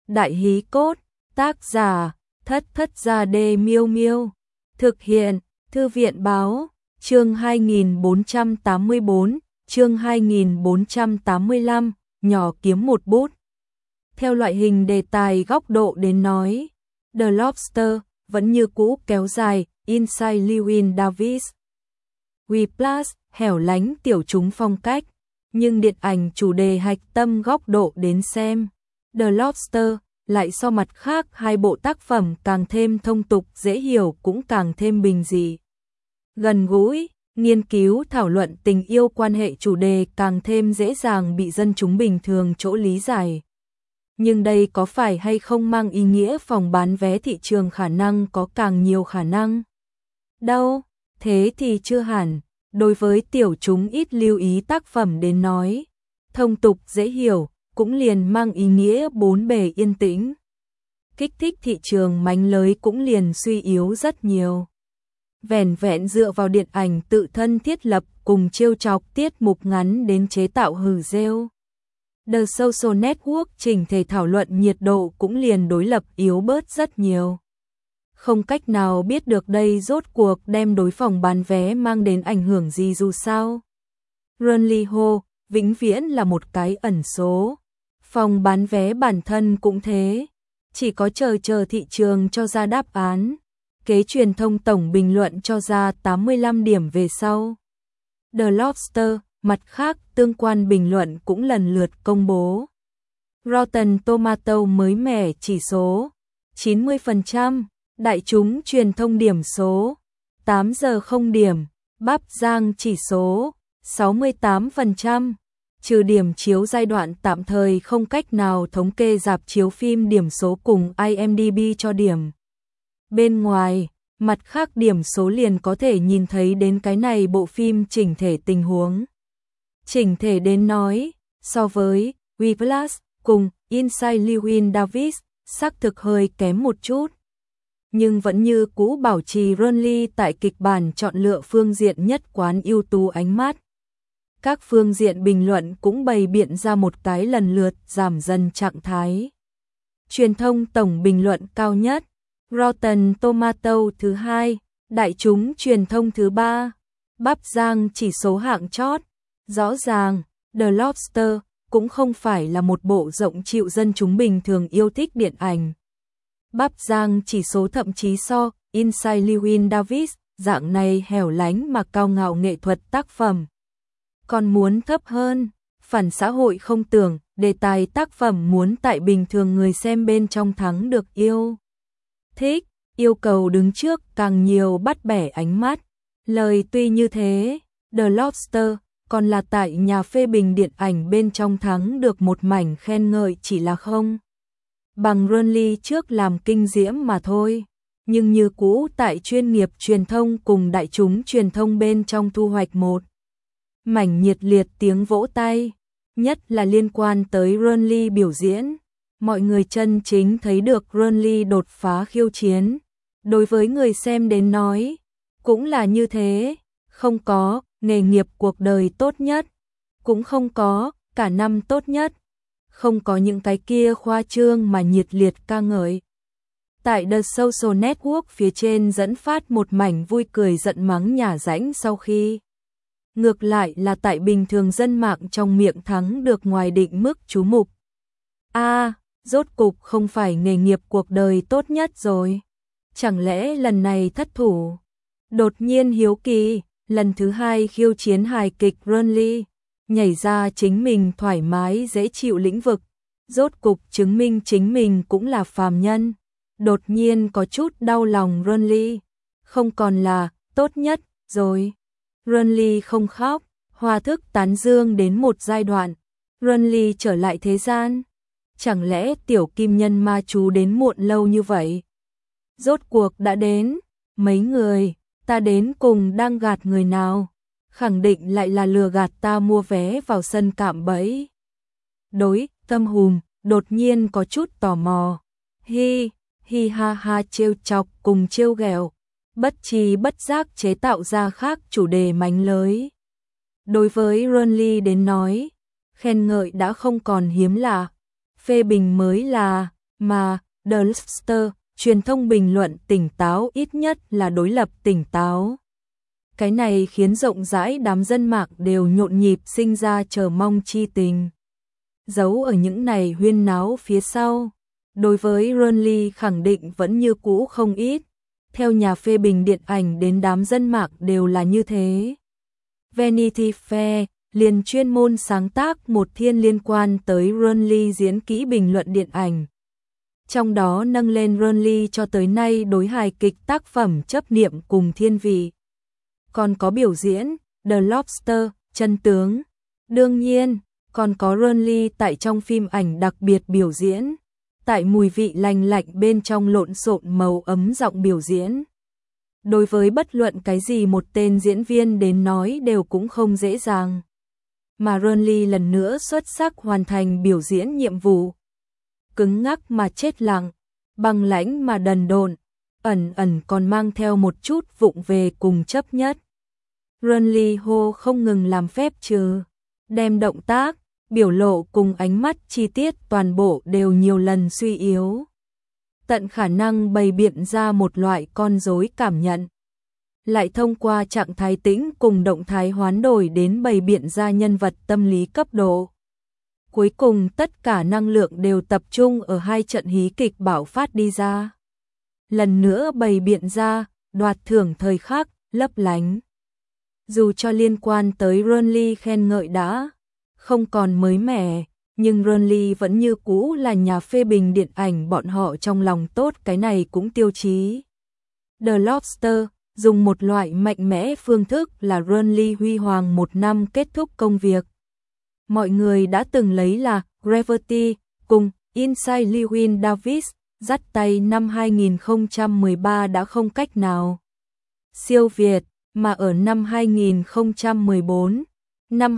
Đại hí cốt, tác giả, Thất Thất Gia Đê Miêu Miêu. Thực hiện, Thư viện báo, chương 2484, chương 2485, nhỏ kiếm một bút. Theo loại hình đề tài góc độ đến nói, The Lobster vẫn như cũ kéo dài, Inside Llewyn Davis. We Plus, hẻo lánh tiểu chúng phong cách, nhưng điện ảnh chủ đề hạch tâm góc độ đến xem. The Lobster lại so mặt khác hai bộ tác phẩm càng thêm thông tục dễ hiểu cũng càng thêm bình dị. Gần gũi, nghiên cứu thảo luận tình yêu quan hệ chủ đề càng thêm dễ dàng bị dân chúng bình thường chỗ lý giải. Nhưng đây có phải hay không mang ý nghĩa phòng bán vé thị trường khả năng có càng nhiều khả năng? Đâu, thế thì chưa hẳn. Đối với tiểu chúng ít lưu ý tác phẩm đến nói, thông tục dễ hiểu, cũng liền mang ý nghĩa bốn bề yên tĩnh. Kích thích thị trường mánh lới cũng liền suy yếu rất nhiều. Vẻn vẹn dựa vào điện ảnh tự thân thiết lập cùng trêu chọc tiết mục ngắn đến chế tạo hử rêu. The Social Network chỉnh thể thảo luận nhiệt độ cũng liền đối lập yếu bớt rất nhiều. Không cách nào biết được đây rốt cuộc đem đối phòng bán vé mang đến ảnh hưởng gì dù sao. Runly Ho, vĩnh viễn là một cái ẩn số. Phòng bán vé bản thân cũng thế. Chỉ có chờ thị trường cho ra đáp án. Kế truyền thông tổng bình luận cho ra 85 điểm về sau. The Lobster, mặt khác tương quan bình luận cũng lần lượt công bố. Rotten Tomato mới mẻ chỉ số 90%. Đại chúng truyền thông điểm số 8 giờ 0 điểm, Bắp Giang chỉ số 68%, trừ điểm chiếu giai đoạn tạm thời không cách nào thống kê rạp chiếu phim điểm số cùng IMDb cho điểm. Bên ngoài, mặt khác điểm số liền có thể nhìn thấy đến cái này bộ phim chỉnh thể tình huống. Chỉnh thể đến nói, so với We Plus cùng Inside Llewyn Davis, xác thực hơi kém một chút. Nhưng vẫn như cũ bảo trì Runly tại kịch bản chọn lựa phương diện nhất quán ưu tú ánh mắt. Các phương diện bình luận cũng bày biện ra một cái lần lượt giảm dần trạng thái. Truyền thông tổng bình luận cao nhất, Rotten Tomato thứ hai, đại chúng truyền thông thứ ba, Bắp Giang chỉ số hạng chót. Rõ ràng, The Lobster cũng không phải là một bộ rộng chịu dân chúng bình thường yêu thích điện ảnh. Bắp Giang chỉ số thậm chí so Inside Llewyn Davis dạng này hẻo lánh mà cao ngạo nghệ thuật tác phẩm còn muốn thấp hơn. Phản xã hội không tưởng đề tài tác phẩm muốn tại bình thường người xem bên trong thắng được yêu thích, yêu cầu đứng trước càng nhiều bắt bẻ ánh mắt. Lời tuy như thế, The Lobster còn là tại nhà phê bình điện ảnh bên trong thắng được một mảnh khen ngợi chỉ là không bằng Runly trước làm kinh diễm mà thôi, nhưng như cũ tại chuyên nghiệp truyền thông cùng đại chúng truyền thông bên trong thu hoạch một mảnh nhiệt liệt tiếng vỗ tay, nhất là liên quan tới Runly biểu diễn. Mọi người chân chính thấy được Runly đột phá khiêu chiến. Đối với người xem đến nói, cũng là như thế, không có nghề nghiệp cuộc đời tốt nhất, cũng không có cả năm tốt nhất. Không có những cái kia khoa trương mà nhiệt liệt ca ngợi. Tại The Social Network phía trên dẫn phát một mảnh vui cười giận mắng nhả rãnh sau khi. Ngược lại là tại bình thường dân mạng trong miệng thắng được ngoài định mức chú mục. Rốt cục không phải nghề nghiệp cuộc đời tốt nhất rồi. Chẳng lẽ lần này thất thủ? Đột nhiên hiếu kỳ, lần thứ hai khiêu chiến hài kịch Runly. Nhảy ra chính mình thoải mái dễ chịu lĩnh vực, rốt cục chứng minh chính mình cũng là phàm nhân. Đột nhiên có chút đau lòng Runly, không còn là tốt nhất rồi. Runly không khóc, hoa thức tán dương đến một giai đoạn. Runly trở lại thế gian. Chẳng lẽ tiểu kim nhân ma chú đến muộn lâu như vậy? Rốt cuộc đã đến, mấy người, ta đến cùng đang gạt người nào? Khẳng định lại là lừa gạt ta mua vé vào sân cạm bẫy. Đối, Tâm Hùm, đột nhiên có chút tò mò. Hi ha ha trêu chọc cùng trêu ghẹo, bất tri bất giác chế tạo ra khác chủ đề mánh lới. Đối với Runly đến nói, khen ngợi đã không còn hiếm lạ, phê bình mới là, Mà The Lobster, truyền thông bình luận tỉnh táo, ít nhất là đối lập tỉnh táo. Cái này khiến rộng rãi đám dân mạng đều nhộn nhịp sinh ra chờ mong chi tình. Giấu ở những này huyên náo phía sau, đối với Renly khẳng định vẫn như cũ không ít. Theo nhà phê bình điện ảnh đến đám dân mạng đều là như thế. Vanity Fair liền chuyên môn sáng tác một thiên liên quan tới Renly diễn kỹ bình luận điện ảnh. Trong đó nâng lên Renly cho tới nay đối hài kịch tác phẩm chấp niệm cùng thiên vị. Còn có biểu diễn The Lobster, chân tướng. Đương nhiên, còn có Renly tại trong phim ảnh đặc biệt biểu diễn. Tại mùi vị lành lạnh bên trong lộn xộn màu ấm giọng biểu diễn. Đối với bất luận cái gì một tên diễn viên đến nói đều cũng không dễ dàng. Mà Renly lần nữa xuất sắc hoàn thành biểu diễn nhiệm vụ. Cứng ngắc mà chết lặng, băng lãnh mà đần độn, ẩn ẩn còn mang theo một chút vụng về cùng chấp nhất. Renly hô không ngừng làm phép trừ, đem động tác, biểu lộ cùng ánh mắt chi tiết toàn bộ đều nhiều lần suy yếu. Tận khả năng bày biện ra một loại con rối cảm nhận. Lại thông qua trạng thái tĩnh cùng động thái hoán đổi đến bày biện ra nhân vật tâm lý cấp độ. Cuối cùng tất cả năng lượng đều tập trung ở hai trận hí kịch bạo phát đi ra. Lần nữa bày biện ra, đoạt thưởng thời khắc, lấp lánh. Dù cho liên quan tới Renly khen ngợi đã không còn mới mẻ, nhưng Renly vẫn như cũ là nhà phê bình điện ảnh bọn họ trong lòng tốt, cái này cũng tiêu chí. The Lobster dùng một loại mạnh mẽ phương thức là Renly huy hoàng một năm kết thúc công việc. Mọi người đã từng lấy là Gravity cùng Inside Llewyn Davis dắt tay năm 2013 đã không cách nào siêu việt, mà ở năm 2014, năm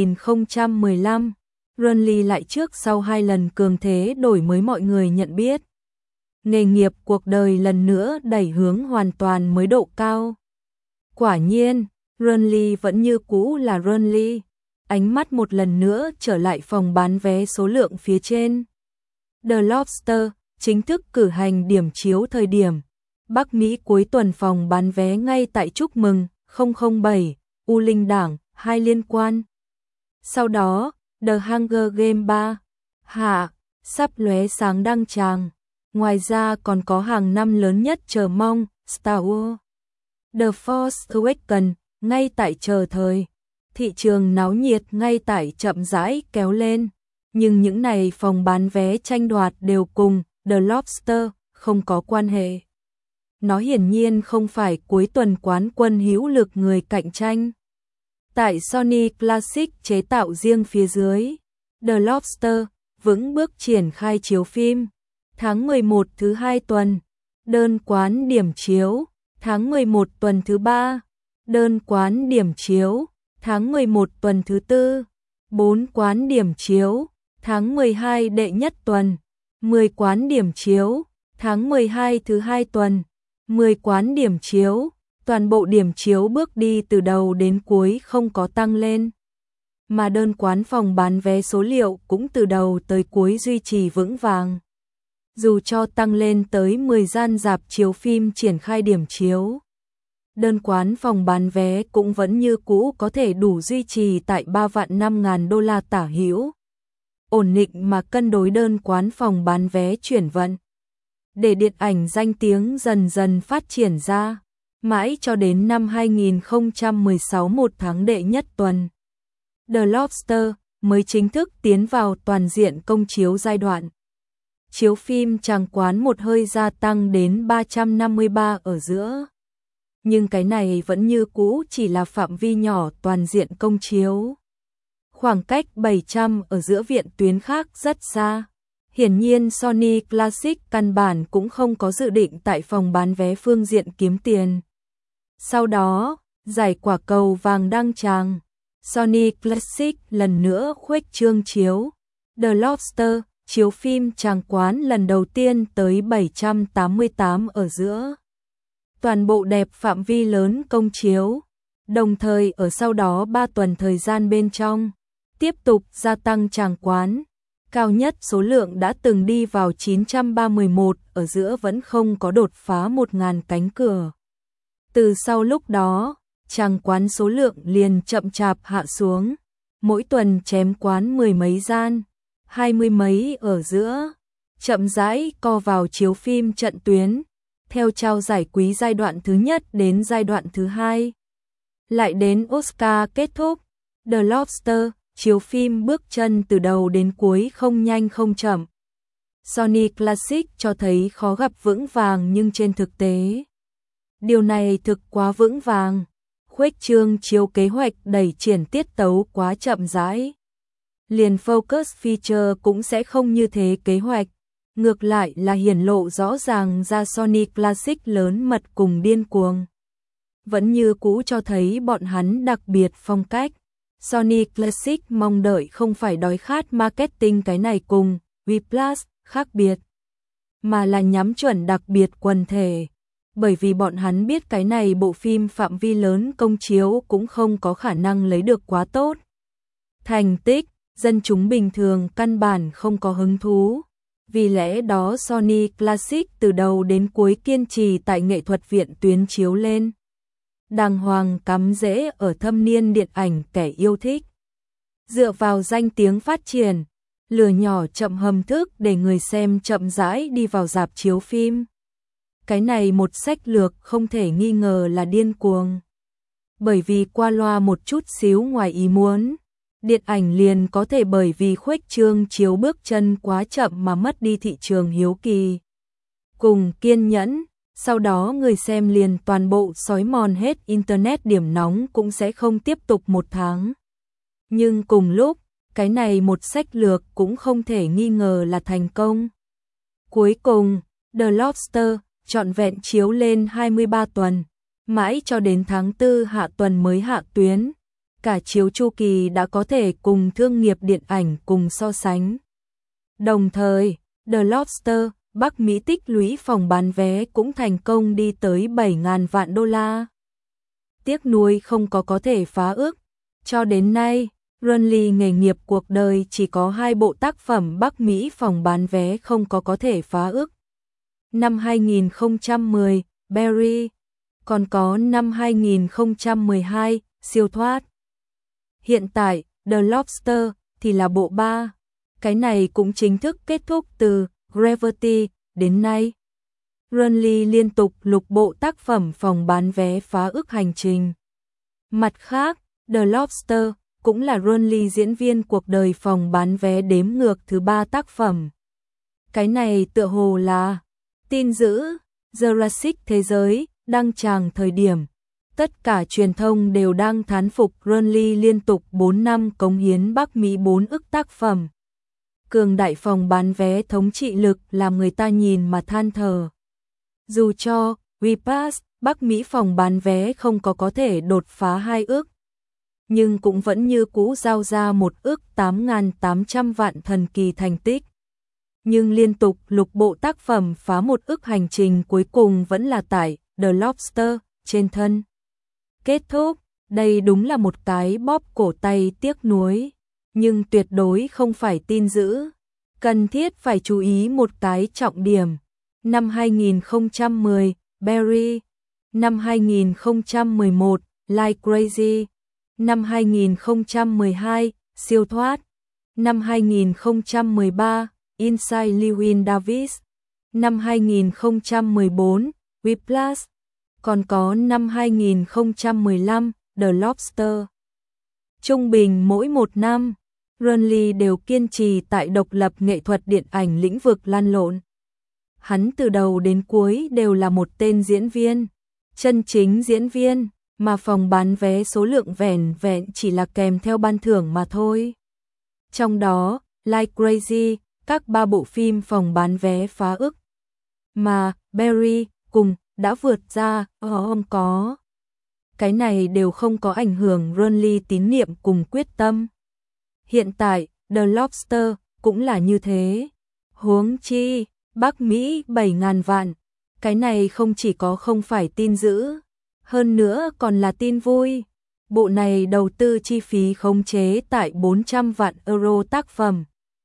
2015, Renly lại trước sau hai lần cường thế đổi mới mọi người nhận biết. Nghề nghiệp cuộc đời lần nữa đẩy hướng hoàn toàn mới độ cao. Quả nhiên, Renly vẫn như cũ là Renly. Ánh mắt một lần nữa trở lại phòng bán vé số lượng phía trên. The Lobster chính thức cử hành điểm chiếu thời điểm Bắc Mỹ cuối tuần phòng bán vé ngay tại chúc mừng 007, U Linh Đảng, 2 liên quan. Sau đó, The Hunger Game 3, hạ, sắp lóe sáng đăng tràng. Ngoài ra còn có hàng năm lớn nhất chờ mong, Star Wars, The Force Awakens, ngay tại chờ thời. Thị trường náo nhiệt ngay tại chậm rãi kéo lên. Nhưng những này phòng bán vé tranh đoạt đều cùng The Lobster không có quan hệ. Nó hiển nhiên không phải cuối tuần quán quân hữu lực người cạnh tranh. Tại Sony Classic chế tạo riêng phía dưới, The Lobster vững bước triển khai chiếu phim. Tháng 11 thứ 2 tuần, đơn quán điểm chiếu. Tháng 11 tuần thứ 3, đơn quán điểm chiếu. Tháng 11 tuần thứ 4, 4 quán điểm chiếu. Tháng 12 đệ nhất tuần, 10 quán điểm chiếu. Tháng 12 thứ 2 tuần, 10 quán điểm chiếu. Toàn bộ điểm chiếu bước đi từ đầu đến cuối không có tăng lên. Mà đơn quán phòng bán vé số liệu cũng từ đầu tới cuối duy trì vững vàng. Dù cho tăng lên tới 10 gian rạp chiếu phim triển khai điểm chiếu, đơn quán phòng bán vé cũng vẫn như cũ có thể đủ duy trì tại 3.500.000 $, tả hữu. Ổn định mà cân đối đơn quán phòng bán vé chuyển vận. Để điện ảnh danh tiếng dần dần phát triển ra, mãi cho đến năm 2016 một tháng đệ nhất tuần, The Lobster mới chính thức tiến vào toàn diện công chiếu giai đoạn. Chiếu phim tràng quán một hơi gia tăng đến 353 ở giữa. Nhưng cái này vẫn như cũ chỉ là phạm vi nhỏ toàn diện công chiếu. Khoảng cách 700 ở giữa viện tuyến khác rất xa. Hiển nhiên Sony Classic căn bản cũng không có dự định tại phòng bán vé phương diện kiếm tiền. Sau đó, giải quả cầu vàng đăng tràng. Sony Classic lần nữa khuếch trương chiếu. The Lobster chiếu phim tràng quán lần đầu tiên tới 788 ở giữa. Toàn bộ đẹp phạm vi lớn công chiếu. Đồng thời ở sau đó 3 tuần thời gian bên trong, tiếp tục gia tăng tràng quán. cao nhất số lượng đã từng đi vào 931, ở giữa vẫn không có đột phá 1.000 cánh cửa. Từ sau lúc đó, chàng quán số lượng liền chậm chạp hạ xuống, mỗi tuần chém quán 10 mấy gian, 20 mấy ở giữa, chậm rãi co vào chiếu phim trận tuyến, theo trao giải quý giai đoạn thứ nhất đến giai đoạn thứ hai. Lại đến Oscar kết thúc, The Lobster, chiếu phim bước chân từ đầu đến cuối không nhanh không chậm. Sony Classic cho thấy khó gặp vững vàng nhưng trên thực tế, điều này thực quá vững vàng. Khuếch trương chiếu kế hoạch đẩy triển tiết tấu quá chậm rãi. Liền Focus Feature cũng sẽ không như thế kế hoạch. Ngược lại là hiển lộ rõ ràng ra Sony Classic lớn mật cùng điên cuồng. Vẫn như cũ cho thấy bọn hắn đặc biệt phong cách. Sony Classic mong đợi không phải đói khát marketing cái này cùng Vplus khác biệt, mà là nhắm chuẩn đặc biệt quần thể. Bởi vì bọn hắn biết cái này bộ phim phạm vi lớn công chiếu cũng không có khả năng lấy được quá tốt thành tích, dân chúng bình thường căn bản không có hứng thú. Vì lẽ đó Sony Classic từ đầu đến cuối kiên trì tại nghệ thuật viện tuyến chiếu lên. Đàng hoàng cắm rễ ở thâm niên điện ảnh kẻ yêu thích. Dựa vào danh tiếng phát triển, lửa nhỏ chậm hầm thức để người xem chậm rãi đi vào rạp chiếu phim. Cái này một sách lược không thể nghi ngờ là điên cuồng. Bởi vì qua loa một chút xíu ngoài ý muốn, điện ảnh liền có thể bởi vì khuếch trương chiếu bước chân quá chậm mà mất đi thị trường hiếu kỳ cùng kiên nhẫn, sau đó người xem liền toàn bộ xói mòn hết internet, điểm nóng cũng sẽ không tiếp tục một tháng. Nhưng cùng lúc, cái này một sách lược cũng không thể nghi ngờ là thành công. Cuối cùng, The Lobster trọn vẹn chiếu lên 23 tuần, mãi cho đến tháng 4 hạ tuần mới hạ tuyến. Cả chiếu chu kỳ đã có thể cùng thương nghiệp điện ảnh cùng so sánh. Đồng thời, The Lobster, Bắc Mỹ tích lũy phòng bán vé cũng thành công đi tới 7.000 vạn đô la. Tiếc nuối không có thể phá ước. Cho đến nay, Ronly nghề nghiệp cuộc đời chỉ có 2 bộ tác phẩm Bắc Mỹ phòng bán vé không có thể phá ước. Năm 2010, Barry, còn có năm 2012, Siêu thoát. Hiện tại, The Lobster thì là bộ 3. Cái này cũng chính thức kết thúc từ Gravity đến nay. Ronly liên tục lục bộ tác phẩm phòng bán vé phá ước hành trình. Mặt khác, The Lobster cũng là Ronly diễn viên cuộc đời phòng bán vé đếm ngược thứ 3 tác phẩm. Cái này tựa hồ là tin dữ, Jurassic thế giới, đăng tràng thời điểm. Tất cả truyền thông đều đang thán phục Ronly liên tục 4 năm cống hiến Bắc Mỹ 4 ức tác phẩm. Cường đại phòng bán vé thống trị lực làm người ta nhìn mà than thở. Dù cho Repass, Bắc Mỹ phòng bán vé không có thể đột phá 2 ức, nhưng cũng vẫn như cũ giao ra 1 ức 8.800 vạn thần kỳ thành tích. Nhưng liên tục lục bộ tác phẩm phá 1 ức hành trình cuối cùng vẫn là tại The Lobster trên thân. Kết thúc, đây đúng là một cái bóp cổ tay tiếc nuối, nhưng tuyệt đối không phải tin dữ. Cần thiết phải chú ý một cái trọng điểm. Năm 2010, Barry. Năm 2011, Like Crazy. Năm 2012, Siêu thoát. Năm 2013, Inside Llewyn Davis. Năm 2014, Whiplash. Còn có năm 2015, The Lobster. Trung bình mỗi một năm, Ronly đều kiên trì tại độc lập nghệ thuật điện ảnh lĩnh vực lăn lộn. Hắn từ đầu đến cuối đều là một tên diễn viên, chân chính diễn viên, mà phòng bán vé số lượng vẻn vẹn chỉ là kèm theo ban thưởng mà thôi. Trong đó, Like Crazy, các 3 bộ phim phòng bán vé phá ức, mà Barry cùng đã vượt ra, không có. Cái này đều không có ảnh hưởng Ronly tín niệm cùng quyết tâm. Hiện tại, The Lobster cũng là như thế. Huống chi, Bắc Mỹ 7.000 vạn. Cái này không chỉ có không phải tin dữ, hơn nữa còn là tin vui. Bộ này đầu tư chi phí khống chế tại 400 vạn euro tác phẩm.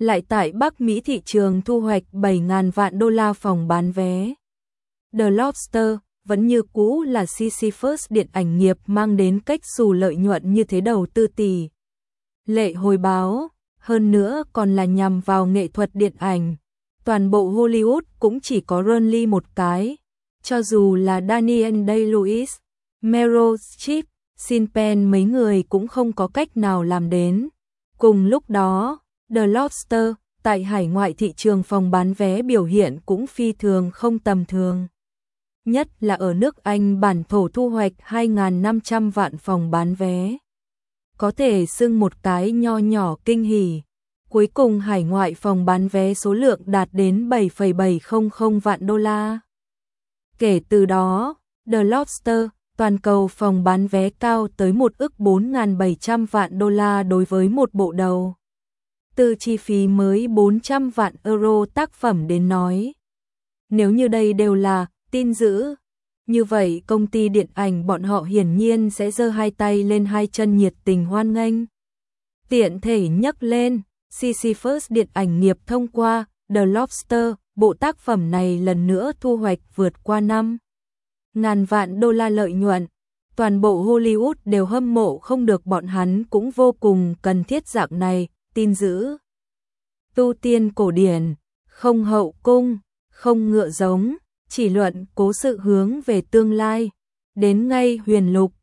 lại tại Bắc Mỹ thị trường thu hoạch 7.000 vạn đô la phòng bán vé. The Lobster vẫn như cũ là Sisyphus điện ảnh nghiệp mang đến cách xù lợi nhuận như thế đầu tư tỷ lệ hồi báo, hơn nữa còn là nhằm vào nghệ thuật điện ảnh. Toàn bộ Hollywood cũng chỉ có Ron Lee một cái, cho dù là Daniel Day-Lewis, Meryl Streep, Sean Penn mấy người cũng không có cách nào làm đến. Cùng lúc đó, The Lobster tại hải ngoại thị trường phòng bán vé biểu hiện cũng phi thường không tầm thường. Nhất là ở nước Anh bản thổ thu hoạch 2.500 vạn phòng bán vé. Có thể xưng một cái nho nhỏ kinh hỉ. Cuối cùng hải ngoại phòng bán vé số lượng đạt đến 7,700 vạn đô la. Kể từ đó, The Lobster toàn cầu phòng bán vé cao tới 1.4.700 vạn đô la đối với một bộ đầu. Từ chi phí mới 400 vạn euro tác phẩm đến nói. Nếu như đây đều là tin dữ, như vậy công ty điện ảnh bọn họ hiển nhiên sẽ giơ hai tay lên hai chân nhiệt tình hoan nghênh. Tiện thể nhắc lên, Sisyphus điện ảnh nghiệp thông qua The Lobster, bộ tác phẩm này lần nữa thu hoạch vượt qua 5.000 vạn đô la lợi nhuận. Toàn bộ Hollywood đều hâm mộ không được, bọn hắn cũng vô cùng cần thiết dạng này, tin dữ. Tu tiên cổ điển, không hậu cung, không ngựa giống, chỉ luận cố sự hướng về tương lai. Đến ngay huyền lục,